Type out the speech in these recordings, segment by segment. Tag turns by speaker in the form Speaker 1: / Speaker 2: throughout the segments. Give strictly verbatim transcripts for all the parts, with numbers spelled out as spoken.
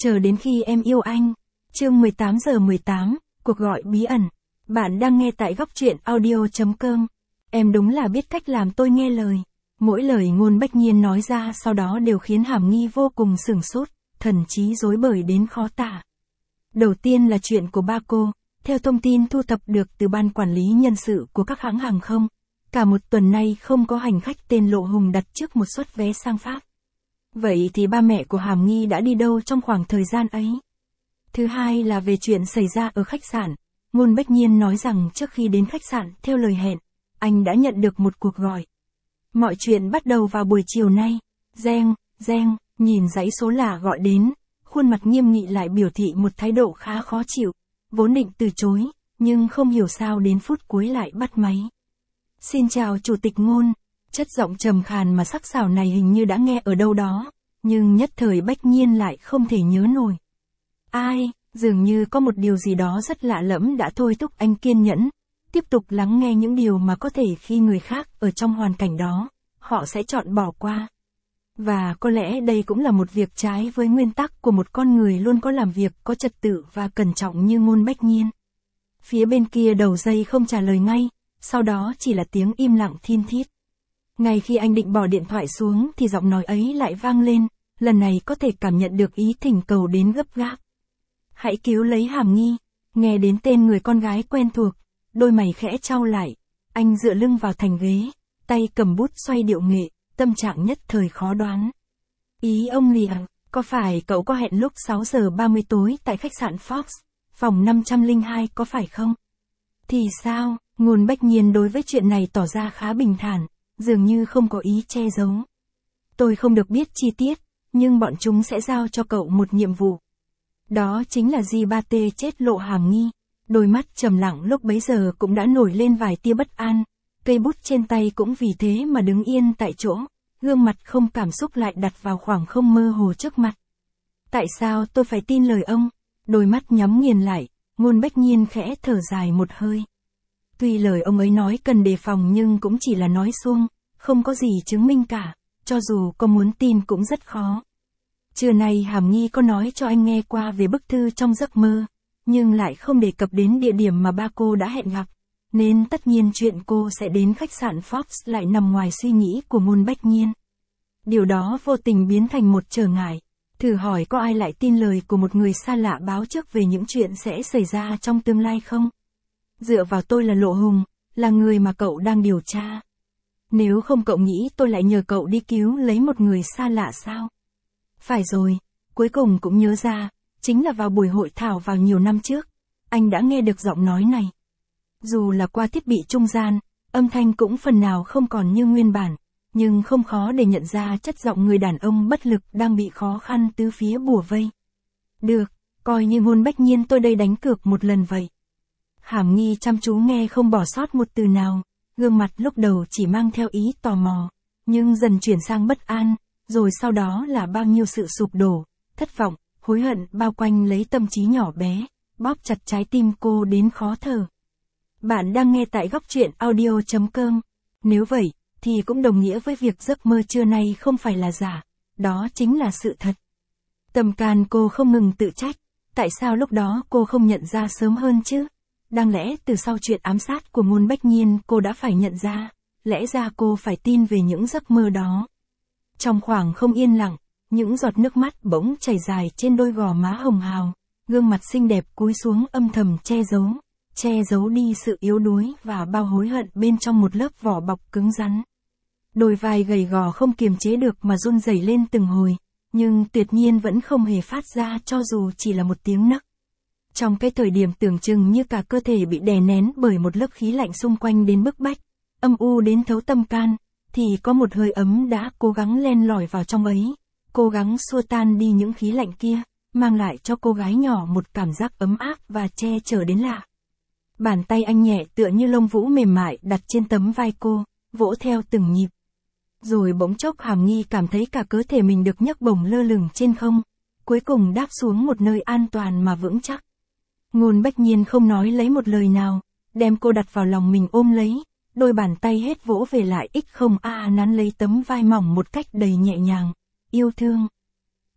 Speaker 1: Chờ đến khi em yêu anh. Chương mười tám giờ mười tám, cuộc gọi bí ẩn. Bạn đang nghe tại góc truyện audio chấm com. Em đúng là biết cách làm tôi nghe lời. Mỗi lời Ngôn Bách Nhiên nói ra sau đó đều khiến Hàm Nghi vô cùng sửng sốt, thần trí rối bời đến khó tả. Đầu tiên là chuyện của ba cô, theo thông tin thu thập được từ ban quản lý nhân sự của các hãng hàng không. Cả một tuần nay không có hành khách tên Lộ Hùng đặt trước một suất vé sang Pháp. Vậy thì ba mẹ của Hàm Nghi đã đi đâu trong khoảng thời gian ấy? Thứ hai là về chuyện xảy ra ở khách sạn. Ngôn Bách Nhiên nói rằng trước khi đến khách sạn theo lời hẹn, anh đã nhận được một cuộc gọi. Mọi chuyện bắt đầu vào buổi chiều nay. Reng, reng, nhìn dãy số lạ gọi đến, khuôn mặt nghiêm nghị lại biểu thị một thái độ khá khó chịu. Vốn định từ chối, nhưng không hiểu sao đến phút cuối lại bắt máy. Xin chào Chủ tịch Ngôn. Chất giọng trầm khàn mà sắc sảo này hình như đã nghe ở đâu đó, nhưng nhất thời Bách Nhiên lại không thể nhớ nổi. Ai, dường như có một điều gì đó rất lạ lẫm đã thôi thúc anh kiên nhẫn, tiếp tục lắng nghe những điều mà có thể khi người khác ở trong hoàn cảnh đó, họ sẽ chọn bỏ qua. Và có lẽ đây cũng là một việc trái với nguyên tắc của một con người luôn có làm việc có trật tự và cẩn trọng như Ngôn Bách Nhiên. Phía bên kia đầu dây không trả lời ngay, sau đó chỉ là tiếng im lặng thin thít. Ngay khi anh định bỏ điện thoại xuống thì giọng nói ấy lại vang lên, lần này có thể cảm nhận được ý thỉnh cầu đến gấp gáp. Hãy cứu lấy Hàm Nghi. Nghe đến tên người con gái quen thuộc, đôi mày khẽ chau lại, anh dựa lưng vào thành ghế, tay cầm bút xoay điệu nghệ, tâm trạng nhất thời khó đoán. Ý ông lì à, có phải cậu có hẹn lúc sáu giờ ba mươi tối tại khách sạn Fox, phòng năm trăm lẻ hai có phải không? Thì sao? Ngôn Bách Nhiên đối với chuyện này tỏ ra khá bình thản, dường như không có ý che giấu. Tôi không được biết chi tiết, nhưng bọn chúng sẽ giao cho cậu một nhiệm vụ. Đó chính là Di Ba Tê chết Lộ Hàm Nghi. Đôi mắt trầm lặng lúc bấy giờ cũng đã nổi lên vài tia bất an, cây bút trên tay cũng vì thế mà đứng yên tại chỗ, gương mặt không cảm xúc lại đặt vào khoảng không mơ hồ trước mặt. Tại sao tôi phải tin lời ông? Đôi mắt nhắm nghiền lại, Ngôn Bách Nhiên khẽ thở dài một hơi. Tuy lời ông ấy nói cần đề phòng nhưng cũng chỉ là nói suông, không có gì chứng minh cả, cho dù có muốn tin cũng rất khó. Trưa nay Hàm Nghi có nói cho anh nghe qua về bức thư trong giấc mơ, nhưng lại không đề cập đến địa điểm mà ba cô đã hẹn gặp, nên tất nhiên chuyện cô sẽ đến khách sạn Fox lại nằm ngoài suy nghĩ của Ngôn Bách Nhiên. Điều đó vô tình biến thành một trở ngại. Thử hỏi có ai lại tin lời của một người xa lạ báo trước về những chuyện sẽ xảy ra trong tương lai không? Dựa vào tôi là Lộ Hùng, là người mà cậu đang điều tra. Nếu không cậu nghĩ tôi lại nhờ cậu đi cứu lấy một người xa lạ sao? Phải rồi, cuối cùng cũng nhớ ra, chính là vào buổi hội thảo vào nhiều năm trước, anh đã nghe được giọng nói này. Dù là qua thiết bị trung gian, âm thanh cũng phần nào không còn như nguyên bản, nhưng không khó để nhận ra chất giọng người đàn ông bất lực đang bị khó khăn tứ phía bủa vây. Được, coi như Ngôn Bách Nhiên tôi đây đánh cược một lần vậy. Hàm Nghi chăm chú nghe không bỏ sót một từ nào, gương mặt lúc đầu chỉ mang theo ý tò mò, nhưng dần chuyển sang bất an, rồi sau đó là bao nhiêu sự sụp đổ, thất vọng, hối hận bao quanh lấy tâm trí nhỏ bé, bóp chặt trái tim cô đến khó thở. Bạn đang nghe tại góc truyện audio chấm com. Nếu vậy, thì cũng đồng nghĩa với việc giấc mơ trưa nay không phải là giả, đó chính là sự thật. Tâm can cô không ngừng tự trách, tại sao lúc đó cô không nhận ra sớm hơn chứ? Đáng lẽ từ sau chuyện ám sát của Ngôn Bách Nhiên cô đã phải nhận ra, lẽ ra cô phải tin về những giấc mơ đó. Trong khoảng không yên lặng, những giọt nước mắt bỗng chảy dài trên đôi gò má hồng hào, gương mặt xinh đẹp cúi xuống âm thầm che giấu, che giấu đi sự yếu đuối và bao hối hận bên trong một lớp vỏ bọc cứng rắn. Đôi vai gầy gò không kiềm chế được mà run rẩy lên từng hồi, nhưng tuyệt nhiên vẫn không hề phát ra cho dù chỉ là một tiếng nấc. Trong cái thời điểm tưởng chừng như cả cơ thể bị đè nén bởi một lớp khí lạnh xung quanh đến bức bách, âm u đến thấu tâm can, thì có một hơi ấm đã cố gắng len lỏi vào trong ấy, cố gắng xua tan đi những khí lạnh kia, mang lại cho cô gái nhỏ một cảm giác ấm áp và che chở đến lạ. Bàn tay anh nhẹ tựa như lông vũ mềm mại đặt trên tấm vai cô, vỗ theo từng nhịp. Rồi bỗng chốc Hàm Nghi cảm thấy cả cơ thể mình được nhấc bổng lơ lửng trên không, cuối cùng đáp xuống một nơi an toàn mà vững chắc. Ngôn Bách Nhiên không nói lấy một lời nào, đem cô đặt vào lòng mình ôm lấy, đôi bàn tay hết vỗ về lại ích không a nắn lấy tấm vai mỏng một cách đầy nhẹ nhàng, yêu thương.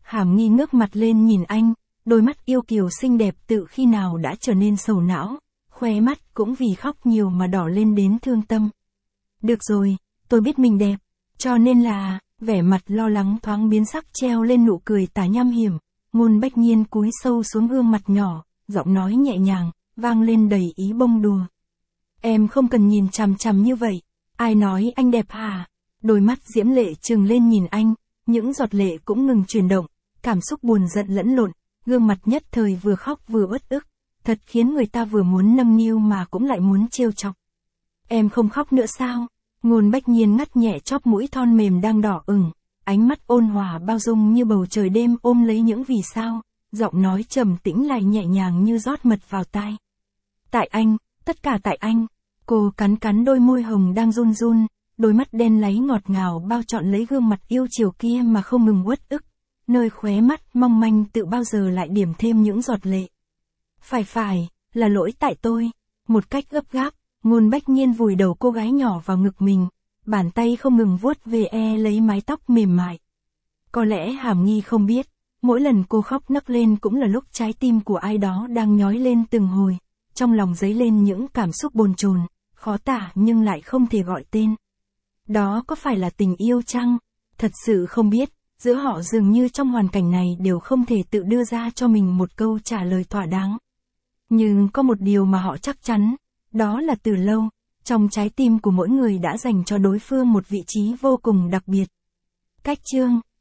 Speaker 1: Hàm Nghi ngước mặt lên nhìn anh, đôi mắt yêu kiều xinh đẹp tự khi nào đã trở nên sầu não, khóe mắt cũng vì khóc nhiều mà đỏ lên đến thương tâm. Được rồi, tôi biết mình đẹp, cho nên là, vẻ mặt lo lắng thoáng biến sắc treo lên nụ cười tà nham hiểm, Ngôn Bách Nhiên cúi sâu xuống gương mặt nhỏ, giọng nói nhẹ nhàng, vang lên đầy ý bông đùa. Em không cần nhìn chằm chằm như vậy, ai nói anh đẹp hả? Đôi mắt diễm lệ trừng lên nhìn anh, những giọt lệ cũng ngừng chuyển động, cảm xúc buồn giận lẫn lộn, gương mặt nhất thời vừa khóc vừa uất ức, thật khiến người ta vừa muốn nâng niu mà cũng lại muốn trêu chọc. Em không khóc nữa sao? Ngôn Bách Nhiên ngắt nhẹ chóp mũi thon mềm đang đỏ ửng, ánh mắt ôn hòa bao dung như bầu trời đêm ôm lấy những vì sao, giọng nói trầm tĩnh lại nhẹ nhàng như rót mật vào tai. Tại anh, tất cả tại anh. Cô cắn cắn đôi môi hồng đang run run, đôi mắt đen láy ngọt ngào bao trọn lấy gương mặt yêu chiều kia mà không ngừng uất ức, nơi khóe mắt mong manh tự bao giờ lại điểm thêm những giọt lệ. Phải phải, là lỗi tại tôi. Một cách gấp gáp, Ngôn Bách Nhiên vùi đầu cô gái nhỏ vào ngực mình, bàn tay không ngừng vuốt về e lấy mái tóc mềm mại. Có lẽ Hàm Nghi không biết, mỗi lần cô khóc nấc lên cũng là lúc trái tim của ai đó đang nhói lên từng hồi, trong lòng dấy lên những cảm xúc bồn chồn, khó tả nhưng lại không thể gọi tên. Đó có phải là tình yêu chăng? Thật sự không biết, giữa họ dường như trong hoàn cảnh này đều không thể tự đưa ra cho mình một câu trả lời thỏa đáng. Nhưng có một điều mà họ chắc chắn, đó là từ lâu, trong trái tim của mỗi người đã dành cho đối phương một vị trí vô cùng đặc biệt. Cách chương